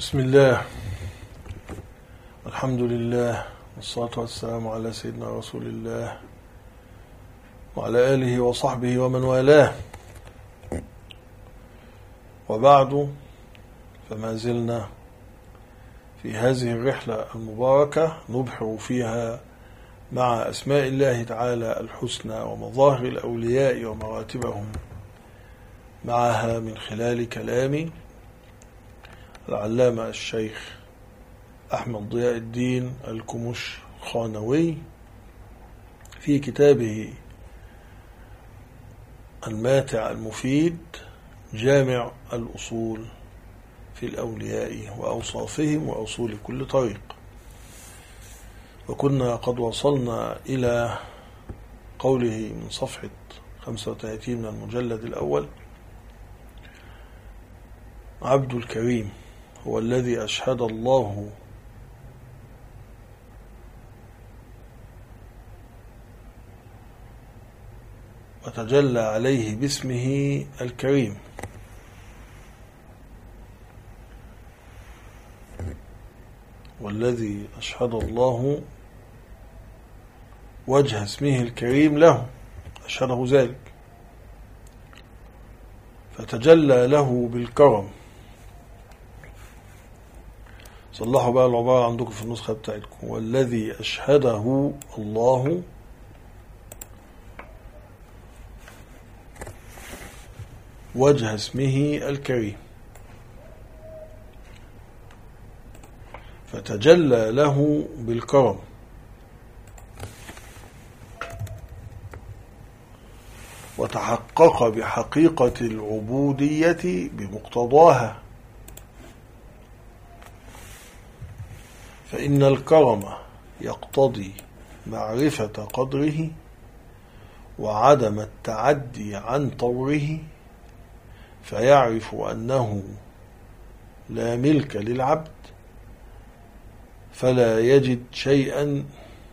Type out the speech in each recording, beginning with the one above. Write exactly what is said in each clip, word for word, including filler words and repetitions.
بسم الله، الحمد لله، والصلاة والسلام على سيدنا رسول الله وعلى آله وصحبه ومن والاه، وبعد، فما زلنا في هذه الرحلة المباركة نبحر فيها مع أسماء الله تعالى الحسنى ومظاهر الأولياء ومراتبهم معها من خلال كلام العلامة الشيخ أحمد ضياء الدين الكمش خانوي في كتابه الماتع المفيد جامع الأصول في الأولياء وأوصافهم وأصول كل طريق. وكنا قد وصلنا إلى قوله من صفحة خمسة وثلاثين من المجلد الأول: عبد الكريم هو الذي أشهد الله وتجلى عليه باسمه الكريم، والذي أشهد الله وجه اسمه الكريم له، أشهده ذلك فتجلى له بالكرم. صلحوا بقى العبارة عندكم في النسخة بتاعتكم: والذي أشهده الله وجه اسمه الكريم فتجلى له بالكرم، وتحقق بحقيقة العبودية بمقتضاها، فإن الكرم يقتضي معرفة قدره وعدم التعدي عن طوره، فيعرف أنه لا ملك للعبد، فلا يجد شيئا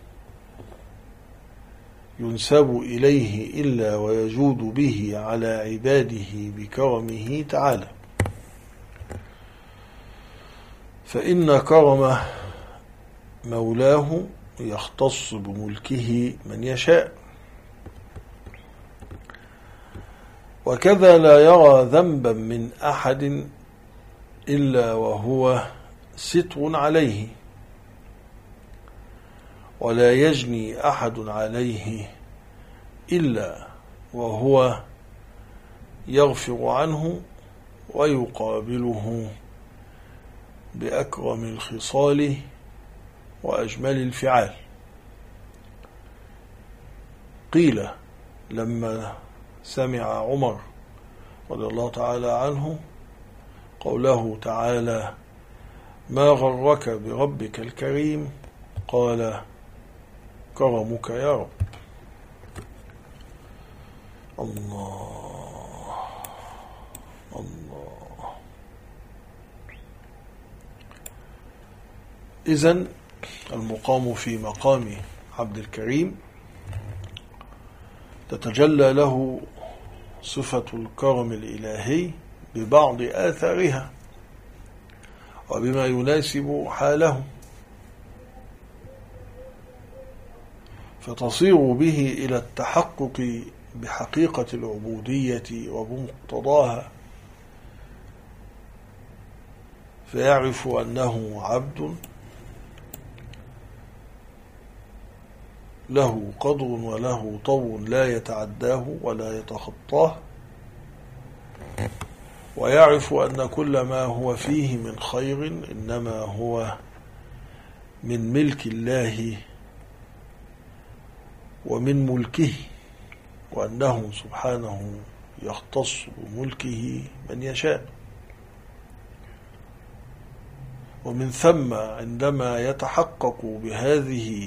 ينسب إليه إلا ويجود به على عباده بكرمه تعالى، فإن كرم مولاه يختص بملكه من يشاء، وكذا لا يرى ذنبا من أحد إلا وهو ستر عليه، ولا يجني أحد عليه إلا وهو يغفر عنه ويقابله بأكرم الخصال وأجمل الفعال. قيل لما سمع عمر رضي الله تعالى عنه قوله تعالى: ما غرك بربك الكريم؟ قال: كرمك يا رب. الله الله. إذن المقام في مقام عبد الكريم تتجلى له صفة الكرم الإلهي ببعض آثارها وبما يناسب حاله، فتصير به إلى التحقق بحقيقة العبودية وبمقتضاها، فيعرف أنه عبد له قدر وله طو لا يتعداه ولا يتخطاه، ويعرف أن كل ما هو فيه من خير إنما هو من ملك الله ومن ملكه، وأنه سبحانه يختص بملكه من يشاء. ومن ثم عندما يتحقق بهذه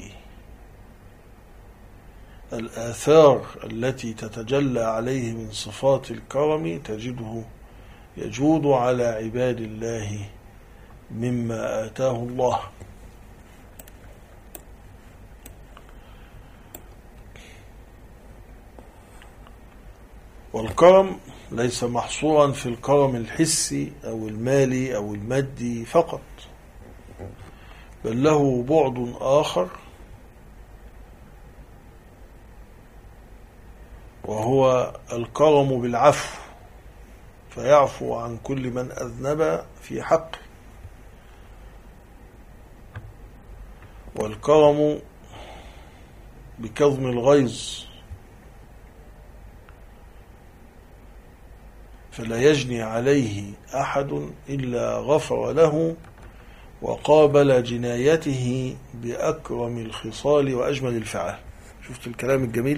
الآثار التي تتجلى عليه من صفات الكرم تجده يجود على عباد الله مما آتاه الله. والكرم ليس محصورا في الكرم الحسي أو المالي أو المادي فقط، بل له بعد آخر، وهو الكرم بالعفو، فيعفو عن كل من أذنب في حقه. والكرم بكظم الغيظ، فلا يجني عليه أحد إلا غفر له وقابل جنايته بأكرم الخصال وأجمل الفعال. شفت الكلام الجميل؟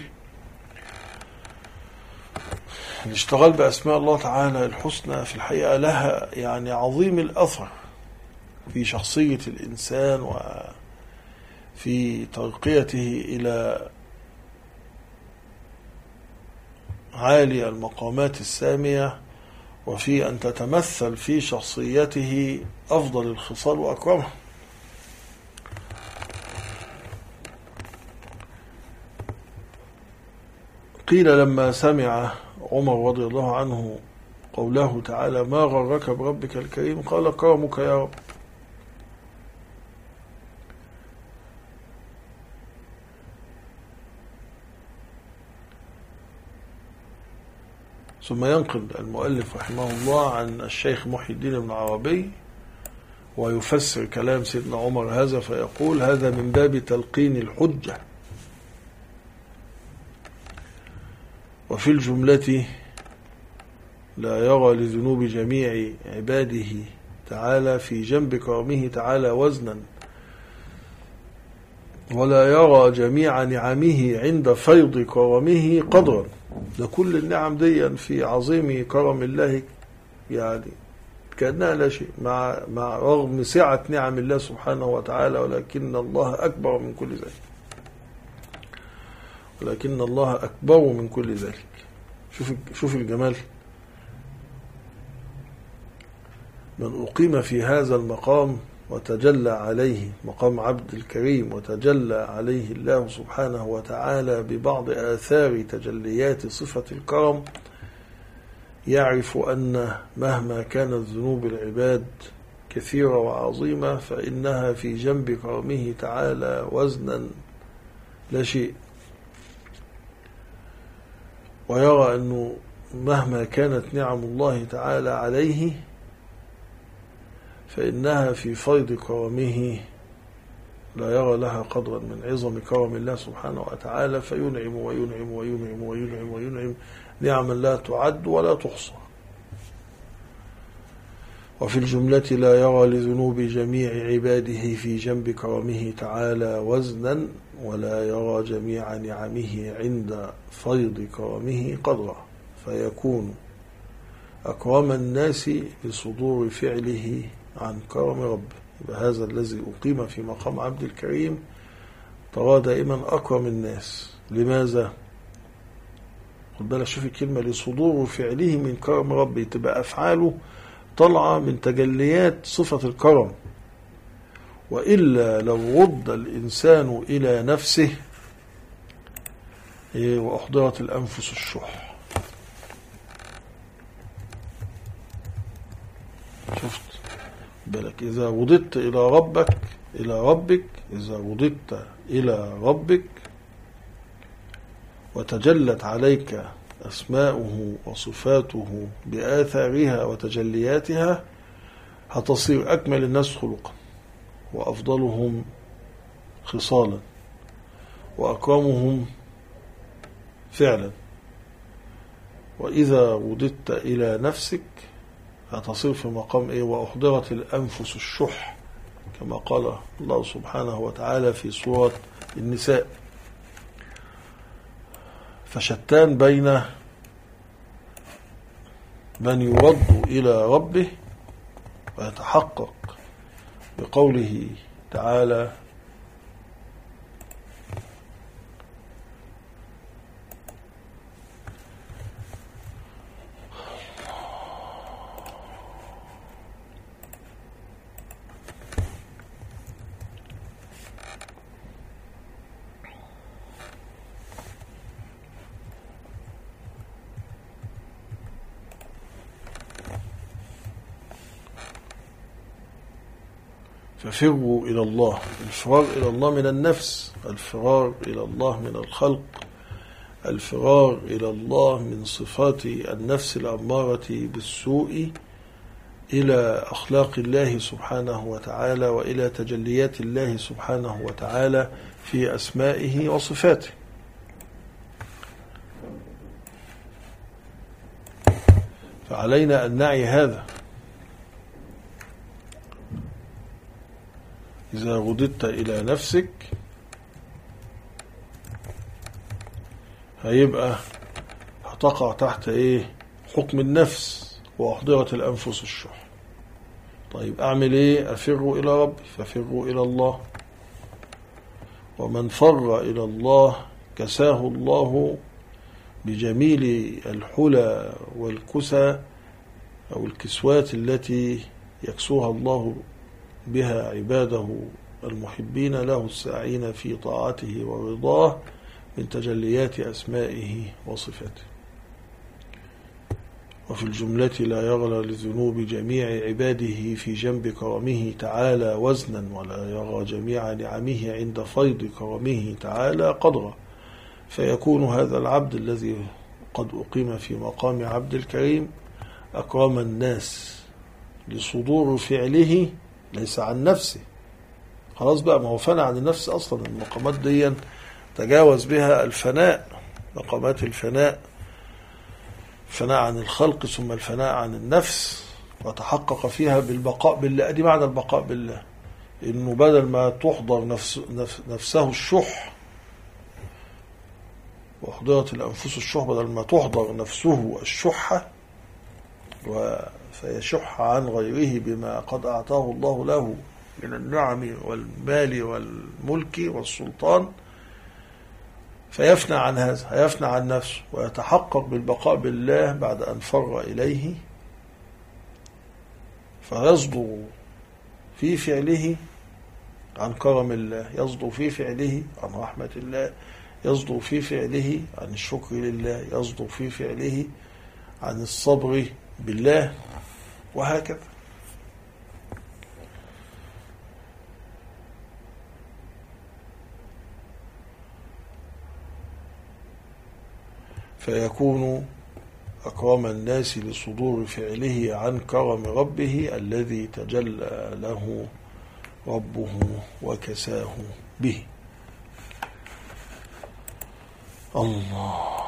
الاشتغال بأسماء الله تعالى الحسنى في الحقيقة لها يعني عظيم الأثر في شخصية الإنسان وفي ترقيته إلى عالي المقامات السامية، وفي أن تتمثل في شخصيته أفضل الخصال وأكرمها. قيل لما سمع عمر رضي الله عنه قوله تعالى: ما غرك بربك الكريم؟ قال: كرمك يا رب. ثم ينقل المؤلف رحمه الله عن الشيخ محي الدين بن عربي ويفسر كلام سيدنا عمر هذا فيقول: هذا من باب تلقين الحجة. وفي الجملة لا يرى لذنوب جميع عباده تعالى في جنب كرمه تعالى وزنا، ولا يرى جميع نعمه عند فيض كرمه قدرا. ده كل النعم دي في عظيم كرم الله يعني كأنها لا شيء، مع مع رغم سعة نعم الله سبحانه وتعالى، ولكن الله أكبر من كل ذلك، ولكن الله أكبر من كل ذلك. شوف شوف الجمال. من أقيم في هذا المقام وتجلى عليه مقام عبد الكريم، وتجلى عليه الله سبحانه وتعالى ببعض آثار تجليات صفة الكرم، يعرف أن مهما كانت ذنوب العباد كثيرة وعظيمة فإنها في جنب كرمه تعالى وزنا لا شيء، ويرى أنه مهما كانت نعم الله تعالى عليه فإنها في فيض كرمه لا يرى لها قدرا من عظم كرم الله سبحانه وتعالى، فينعم وينعم وينعم وينعم وينعم نعما لا تعد ولا تحصى. وفي الجملة لا يرى لذنوب جميع عباده في جنب كرمه تعالى وزنا، ولا يرى جميع نعمه عند فيض كرمه قدرا، فيكون أكرم الناس بصدور فعله عن كرم ربه. يبقى هذا الذي أقيم في مقام عبد الكريم ترى دائما أكرم الناس. لماذا؟ خد بالك، شوف الكلمة لصدور فعله من كرم ربه، تبقى أفعاله طلعة من تجليات صفة الكرم. وإلا لو رد الإنسان إلى نفسه وأحضرت الأنفس الشح. شفت بالك؟ إذا وضدت إلى ربك إلى ربك إذا وضدت إلى ربك وتجلت عليك أسماؤه وصفاته بآثارها وتجلياتها، هتصير أكمل الناس خلقا، وأفضلهم خصالا، وأكرمهم فعلا. وإذا وضدت إلى نفسك هتصير في مقام إيه؟ وأحضرت الأنفس الشح، كما قال الله سبحانه وتعالى في سورة النساء. فشتان بين من يرد إلى ربه ويتحقق بقوله تعالى: ففروا إلى الله، الفرار إلى الله من النفس، الفرار إلى الله من الخلق، الفرار إلى الله من صفات النفس الأمارة بالسوء إلى أخلاق الله سبحانه وتعالى وإلى تجليات الله سبحانه وتعالى في أسمائه وصفاته. فعلينا أن نعي هذا. إذا رددت إلى نفسك هيبقى هتقع تحت إيه؟ حكم النفس وأحضرت الأنفس الشح. طيب أعمل إيه؟ أفر إلى ربي، ففروا إلى الله. ومن فر إلى الله كساه الله بجميل الحلى والكسى أو الكسوات التي يكسوها الله بها عباده المحبين له الساعين في طاعته ورضاه من تجليات أسمائه وصفاته. وفي الجملة لا يغلى لذنوب جميع عباده في جنب كرمه تعالى وزنا، ولا يرى جميع نعمه عند فيض كرمه تعالى قدرا، فيكون هذا العبد الذي قد أقيم في مقام عبد الكريم أكرم الناس لصدور فعله ليس عن نفسه. خلاص بقى، ما هو فنى عن النفس أصلا. المقامات دي تجاوز بها الفناء، مقامات الفناء، الفناء عن الخلق ثم الفناء عن النفس، وتحقق فيها بالبقاء بالله. دي معنى البقاء بالله، إنه بدل ما تحضر نفس نفسه الشح وأحضرت الأنفس الشح، بدل ما تحضر نفسه الشحة فيشح عن غيره بما قد أعطاه الله له من النعم والمال والملك والسلطان، فيفنى عن هذا، هيفنى عن نفسه ويتحقق بالبقاء بالله بعد أن فر إليه، فيصدر في فعله عن كرم الله، يصدر في فعله عن رحمة الله، يصدر في فعله عن الشكر لله، يصدر في فعله عن الصبر بالله، وهكذا. فيكون أكرم الناس لصدور فعله عن كرم ربه الذي تجلى له ربه وكساه به. الله.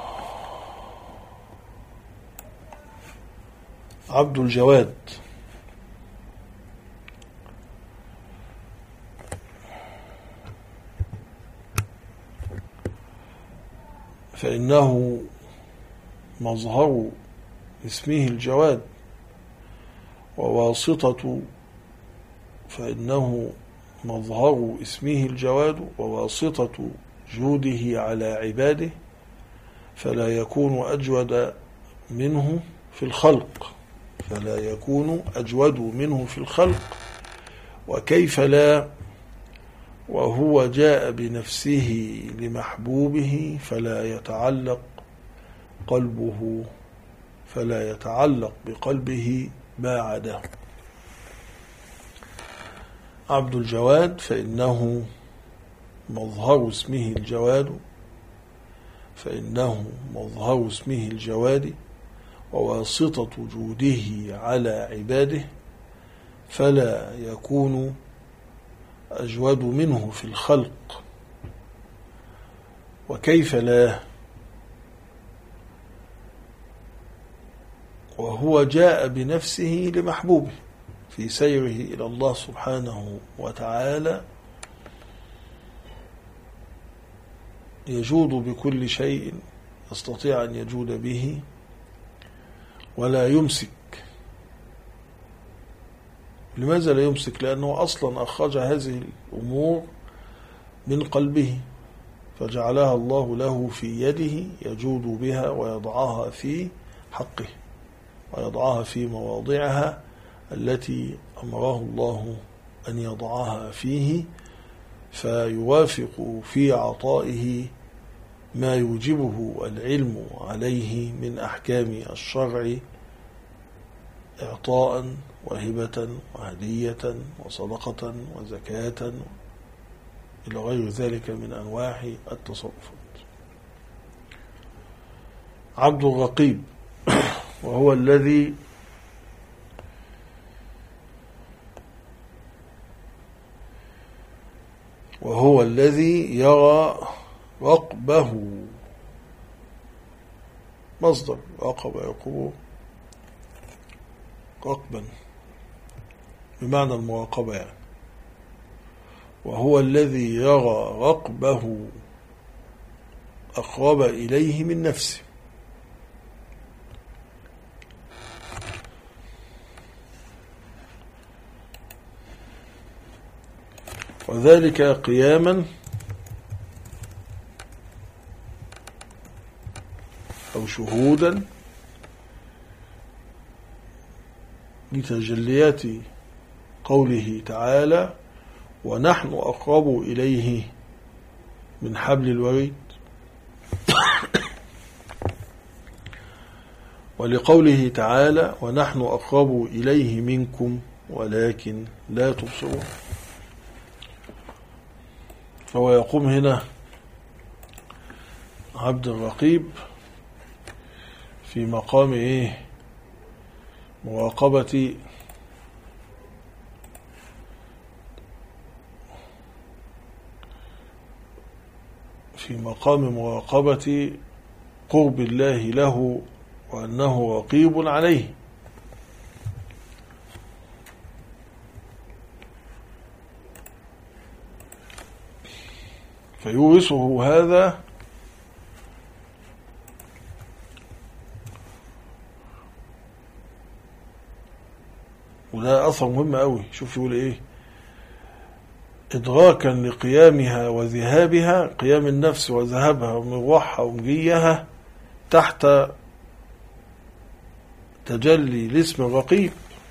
عبد الجواد فإنه مظهر اسمه الجواد، وواسطة فإنه مظهر اسمه الجواد وواسطة جوده على عباده، فلا يكون أجود منه في الخلق فلا يكون أجود منه في الخلق وكيف لا، وهو جاء بنفسه لمحبوبه فلا يتعلق قلبه فلا يتعلق بقلبه ما عداه. عبد الجواد فإنه مظهر اسمه الجواد فإنه مظهر اسمه الجواد وواسطة جوده على عباده، فلا يكون أجود منه في الخلق وكيف لا، وهو جاء بنفسه لمحبوبه في سيره إلى الله سبحانه وتعالى، يجود بكل شيء يستطيع أن يجود به ولا يمسك. لماذا لا يمسك؟ لأنه أصلا أخرج هذه الأمور من قلبه فجعلها الله له في يده يجود بها ويضعها في حقه ويضعها في مواضعها التي أمره الله أن يضعها فيه، فيوافق في عطائه ما يوجبه العلم عليه من أحكام الشرع إعطاء وهبة وهدية وصدقة وزكاة إلى غير ذلك من أنواع التصرفات. عبد الرقيب وهو الذي وهو الذي يرى رقبه، مصدر راقب يرقبه رقبا بمعنى المراقبة يعني. وهو الذي يرى رقبه أقرب إليه من نفسه، وذلك قياما أو شهودا لتجليات قوله تعالى: ونحن أقرب إليه من حبل الوريد، ولقوله تعالى: ونحن أقرب إليه منكم ولكن لا تبصرون. فهو يقوم هنا عبد الرقيب في مقام إيه؟ مراقبة في مقام مراقبة قرب الله له وأنه رقيب عليه. فيورثه هذا وده أثر مهم قوي. شوف يقول إيه: إدراكا لقيامها وذهابها، قيام النفس وذهابها ومروحها ومجيها تحت تجلي الاسم الرقيب.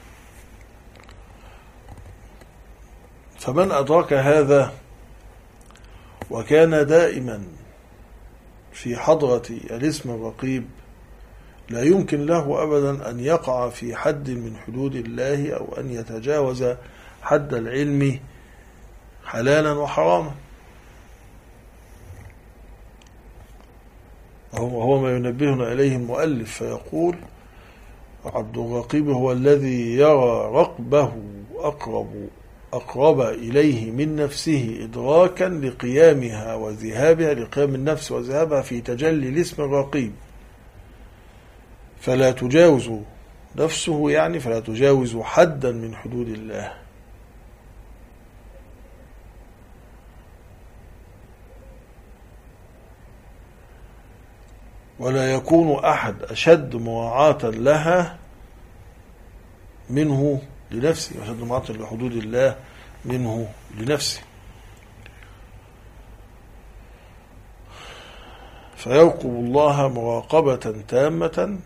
فمن أدرك هذا وكان دائما في حضرة الاسم الرقيب لا يمكن له أبدا أن يقع في حد من حدود الله أو أن يتجاوز حد العلم حلالا وحراما. وهو ما ينبهنا إليه المؤلف فيقول: عبد الرقيب هو الذي يرى رقبه أقرب أقرب إليه من نفسه إدراكا لقيامها وذهابها، لقيام النفس وذهابها في تجلي الاسم الرقيب، فلا تجاوز نفسه يعني فلا تجاوز حدا من حدود الله. ولا يكون أحد أشد مراعاة لها منه لنفسه، أشد مراعاة لحدود الله منه لنفسه. فيرقب الله مراقبة تامة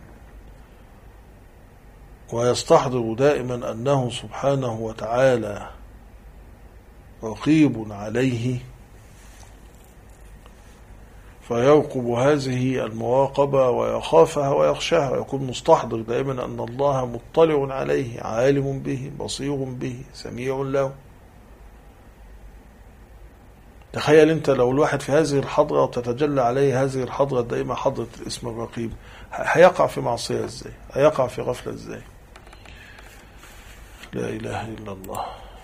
ويستحضر دائما أنه سبحانه وتعالى رقيب عليه، فيرقب هذه المراقبة ويخافها ويخشاها، ويكون مستحضر دائما أن الله مطلع عليه، عالم به، بصير به، سميع له. تخيل أنت لو الواحد في هذه الحضرة وتتجلى عليه هذه الحضرة دائما، حضرة الاسم الرقيب، هيقع في معصية ازاي؟ هيقع في غفلة ازاي؟ لا إله إلا الله.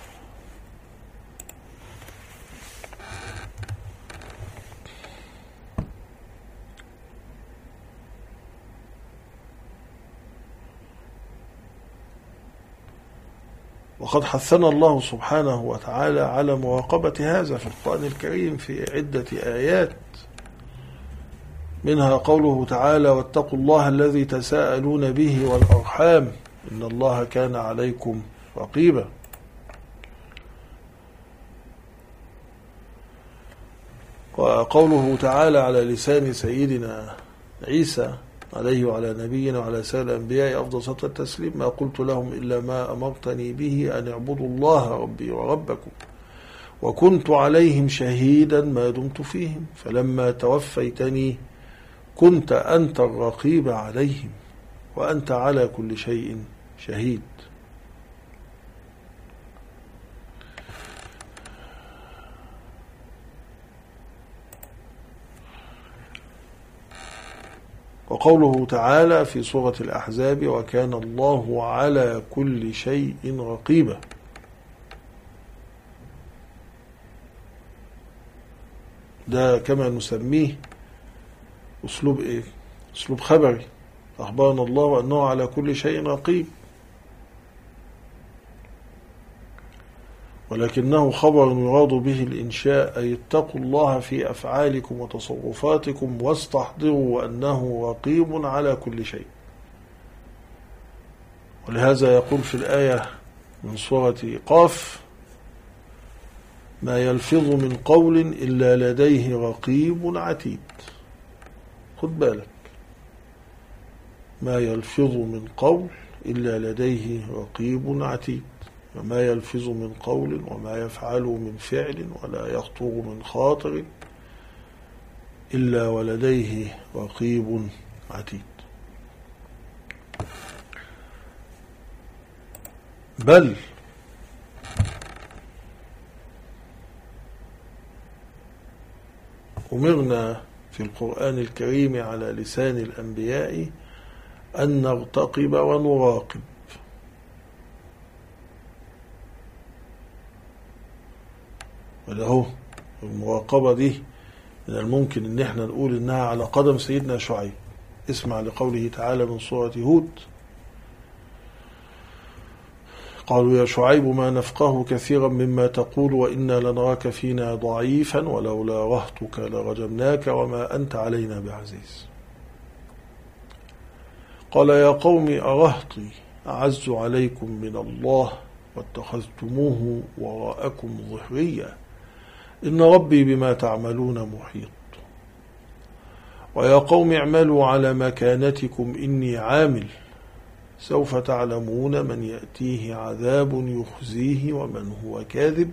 وقد حثنا الله سبحانه وتعالى على مراقبة هذا في القرآن الكريم في عدة آيات، منها قوله تعالى: واتقوا الله الذي تساءلون به والأرحام إن الله كان عليكم رقيبا. وقوله تعالى على لسان سيدنا عيسى عليه وعلى نبينا وعلى سائر الأنبياء أفضل صلاة التسليم: ما قلت لهم إلا ما أمرتني به أن اعبدوا الله ربي وربكم وكنت عليهم شهيدا ما دمت فيهم فلما توفيتني كنت أنت الرقيب عليهم وأنت على كل شيء شهيد. وقوله تعالى في سورة الأحزاب وكان الله على كل شيء رقيبا. ده كما نسميه أسلوب إيه؟ أسلوب خبري، أخبرنا الله أنه على كل شيء رقيب، ولكنه خبر يراد به الإنشاء، أي اتقوا الله في أفعالكم وتصرفاتكم واستحضروا أنه رقيب على كل شيء. ولهذا يقول في الآية من سورة قاف ما يلفظ من قول إلا لديه رقيب عتيد. خد بالك، ما يلفظ من قول إلا لديه رقيب عتيد، وما يلفظ من قول وما يفعل من فعل ولا يخطر من خاطر إلا ولديه رقيب عتيد. بل أمرنا في القرآن الكريم على لسان الأنبياء أن نرتقب ونراقب. وله المراقبة دي من الممكن ان احنا نقول انها على قدم سيدنا شعيب. اسمع لقوله تعالى من سورة هود قالوا يا شعيب ما نفقه كثيرا مما تقول وإنا لنراك فينا ضعيفا ولولا رهطك لرجمناك وما أنت علينا بعزيز. قال يا قوم أرهطي أعز عليكم من الله واتخذتموه وراءكم ظهريا إن ربي بما تعملون محيط. ويا قوم اعملوا على مكانتكم إني عامل سوف تعلمون من يأتيه عذاب يخزيه ومن هو كاذب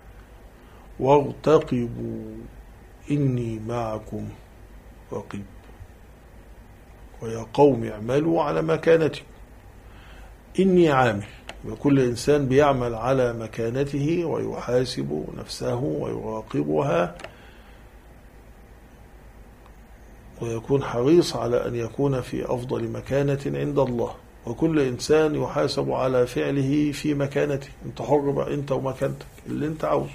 وارتقبوا إني معكم رقيب. ويا قوم اعملوا على مكانتكم إني عامل، وكل إنسان بيعمل على مكانته ويحاسب نفسه ويراقبها ويكون حريص على أن يكون في أفضل مكانة عند الله. وكل إنسان يحاسب على فعله في مكانته، انت حر بقى انت ومكانتك اللي انت عاوزه.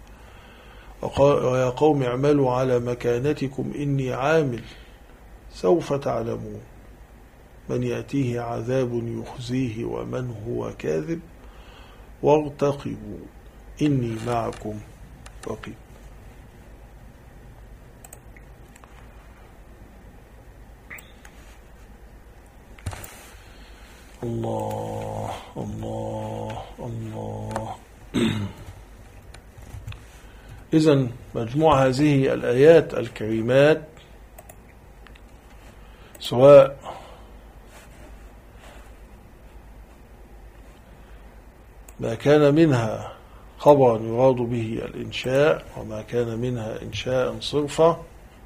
ويا قوم اعملوا على مكانتكم إني عامل سوف تعلمون من يأتيه عذاب يخزيه ومن هو كاذب وارتقبوا إني معكم رقيب. الله الله الله. إذن مجموع هذه الآيات الكريمات سواء ما كان منها خبرا يراد به الإنشاء وما كان منها إنشاء صرفا،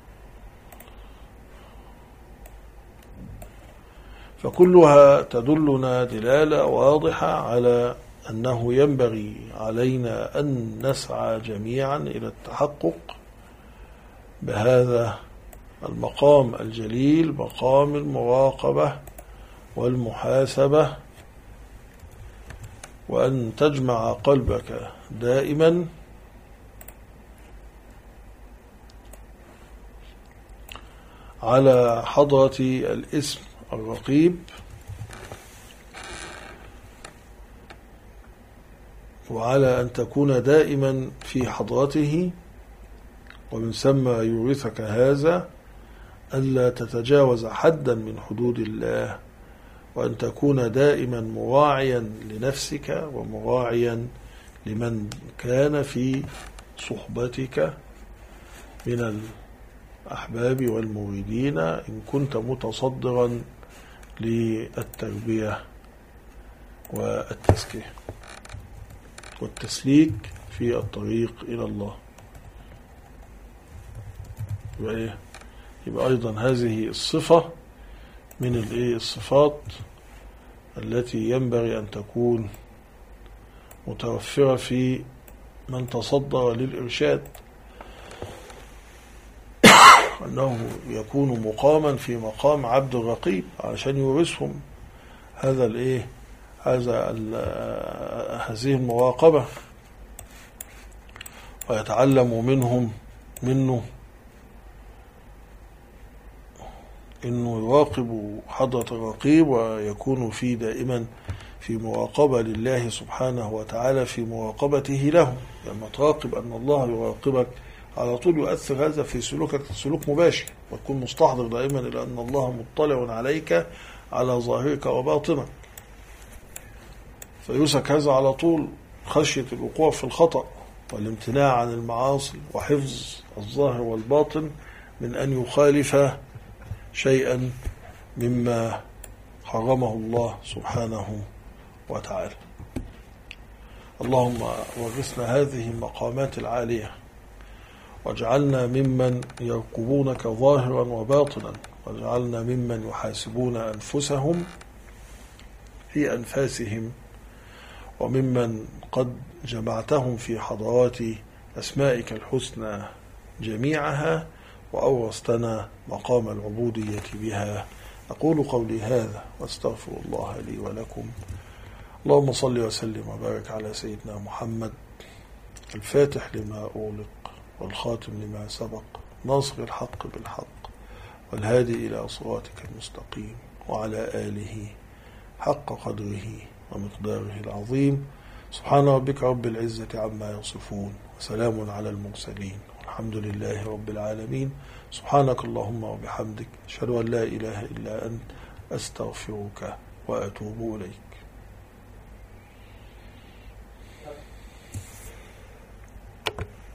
فكلها تدلنا دلالة واضحة على أنه ينبغي علينا أن نسعى جميعا إلى التحقق بهذا المقام الجليل، مقام المراقبة والمحاسبة، وأن تجمع قلبك دائما على حضرة الاسم الرقيب، وعلى أن تكون دائما في حضرته، ومن ثم يورثك هذا ألا تتجاوز حدا من حدود الله، وأن تكون دائما مراعيا لنفسك ومراعيا لمن كان في صحبتك من الأحباب والمريدين إن كنت متصدرا للتربية والتزكية والتسليك في الطريق إلى الله. يبقى, يبقى أيضا هذه الصفة من الصفات التي ينبغي أن تكون متوفرة في من تصدر للإرشاد، أنه يكون مقاما في مقام عبد الرقيب علشان يورثهم هذا الإيه هذا هذه المراقبة، ويتعلم منهم منه إنه يراقب حضرة الرقيب، ويكون في دائما في مراقبة لله سبحانه وتعالى، في مراقبته له. لما تراقب أن الله يراقبك على طول يؤثر هذا في سلوكك سلوك مباشر، وتكون مستحضر دائما إلى أن الله مطلع عليك على ظاهرك وباطنك، فيوسك هذا على طول خشية الوقوع في الخطأ والامتناع عن المعاصي، وحفظ الظاهر والباطن من أن يخالف شيئا مما حرمه الله سبحانه وتعالى. اللهم ورثنا هذه المقامات العالية، واجعلنا ممن يرقبونك ظاهرا وباطنا، واجعلنا ممن يحاسبون أنفسهم في أنفاسهم، وممن قد جمعتهم في حضرات أسمائك الحسنى جميعها، وأورثتنا مقام العبودية بها. أقول قولي هذا واستغفر الله لي ولكم. اللهم صل وسلم وبارك على سيدنا محمد الفاتح لما أغلق والخاتم لما سبق، ناصر الحق بالحق، والهادي إلى صراطك المستقيم، وعلى آله حق قدره ومقداره العظيم. سبحان ربك رب العزة عما يصفون، وسلام على المرسلين، والحمد لله رب العالمين. سبحانك اللهم وبحمدك، أشهد أن لا إله إلا أنت، أستغفرك وأتوب إليك.